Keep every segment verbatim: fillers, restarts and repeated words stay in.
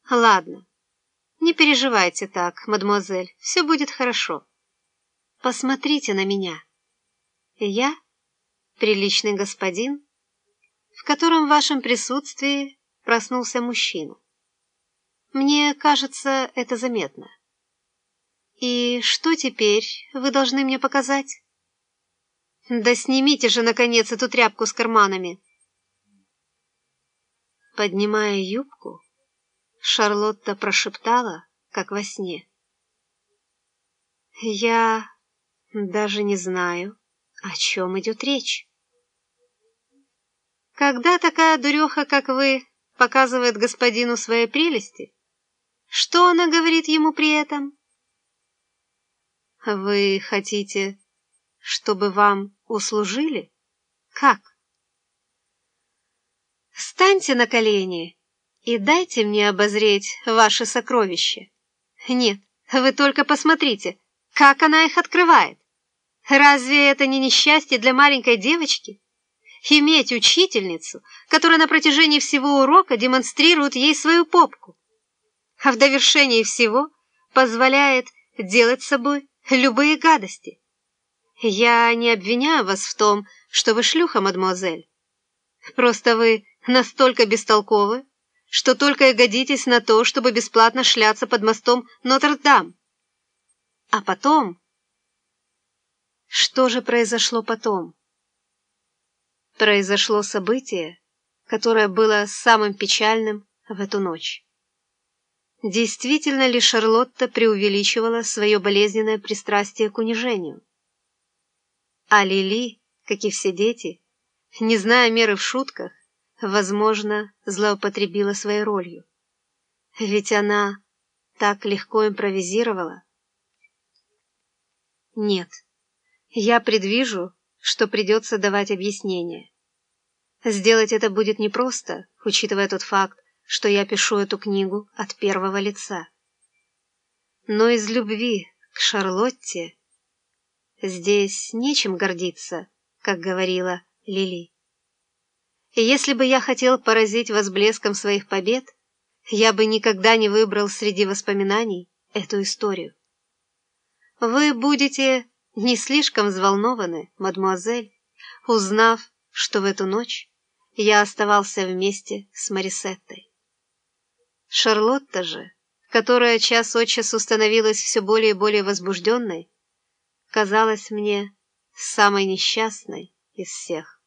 Ладно, не переживайте так, мадемуазель, все будет хорошо. Посмотрите на меня. Я приличный господин, в котором в вашем присутствии проснулся мужчина. Мне кажется, это заметно. И что теперь вы должны мне показать? Да снимите же, наконец, эту тряпку с карманами. Поднимая юбку, Шарлотта прошептала, как во сне. Я даже не знаю, о чем идет речь. Когда такая дуреха, как вы, показывает господину свои прелести, что она говорит ему при этом? Вы хотите, чтобы вам услужили? Как? Встаньте на колени и дайте мне обозреть ваши сокровища. Нет, вы только посмотрите, как она их открывает. Разве это не несчастье для маленькой девочки? Иметь учительницу, которая на протяжении всего урока демонстрирует ей свою попку, а в довершении всего позволяет делать с собой любые гадости. Я не обвиняю вас в том, что вы шлюха, мадемуазель. Просто вы настолько бестолковы, что только и годитесь на то, чтобы бесплатно шляться под мостом Нотр-Дам. А потом... Что же произошло потом? Произошло событие, которое было самым печальным в эту ночь. Действительно ли Шарлотта преувеличивала свое болезненное пристрастие к унижению? А Лили, как и все дети, не зная меры в шутках, возможно, злоупотребила своей ролью. Ведь она так легко импровизировала. Нет, я предвижу, что придется давать объяснение. Сделать это будет непросто, учитывая тот факт, что я пишу эту книгу от первого лица. Но из любви к Шарлотте здесь нечем гордиться, как говорила Лили. И если бы я хотел поразить вас блеском своих побед, я бы никогда не выбрал среди воспоминаний эту историю. Вы будете не слишком взволнованы, мадемуазель, узнав, что в эту ночь я оставался вместе с Марисеттой. Шарлотта же, которая час от часу становилась все более и более возбужденной, казалась мне самой несчастной из всех.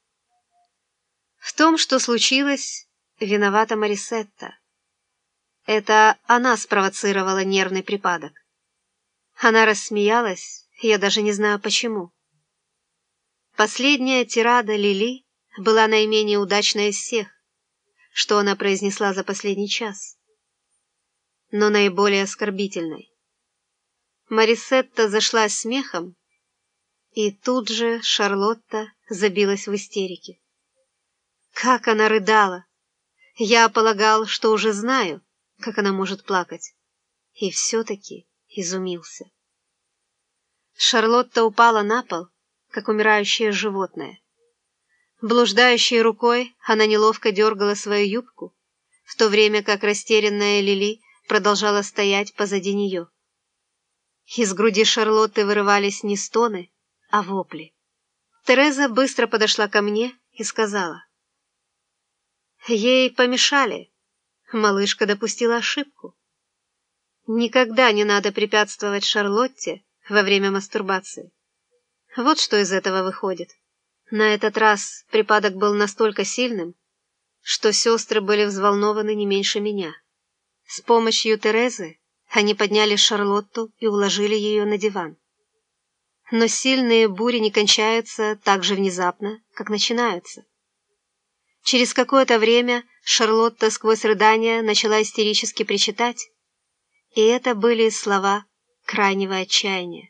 В том, что случилось, виновата Марисетта. Это она спровоцировала нервный припадок. Она рассмеялась, я даже не знаю почему. Последняя тирада Лили была наименее удачной из всех, что она произнесла за последний час, но наиболее оскорбительной. Марисетта зашлась смехом, и тут же Шарлотта забилась в истерике. Как она рыдала! Я полагал, что уже знаю, как она может плакать, и все-таки изумился. Шарлотта упала на пол, как умирающее животное. Блуждающей рукой она неловко дергала свою юбку, в то время как растерянная Лили продолжала стоять позади нее. Из груди Шарлотты вырывались не стоны, а вопли. Тереза быстро подошла ко мне и сказала: «Ей помешали. Малышка допустила ошибку. Никогда не надо препятствовать Шарлотте во время мастурбации. Вот что из этого выходит». На этот раз припадок был настолько сильным, что сестры были взволнованы не меньше меня. С помощью Терезы они подняли Шарлотту и уложили ее на диван. Но сильные бури не кончаются так же внезапно, как начинаются. Через какое-то время Шарлотта сквозь рыдания начала истерически причитать, и это были слова крайнего отчаяния.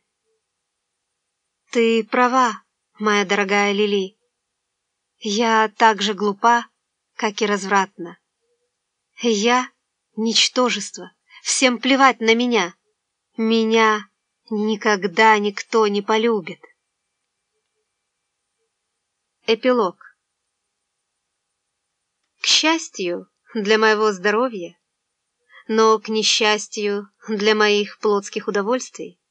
«Ты права, моя дорогая Лили. Я так же глупа, как и развратна. Я — ничтожество, всем плевать на меня. Меня никогда никто не полюбит». Эпилог. К счастью для моего здоровья, Но, к несчастью, для моих плотских удовольствий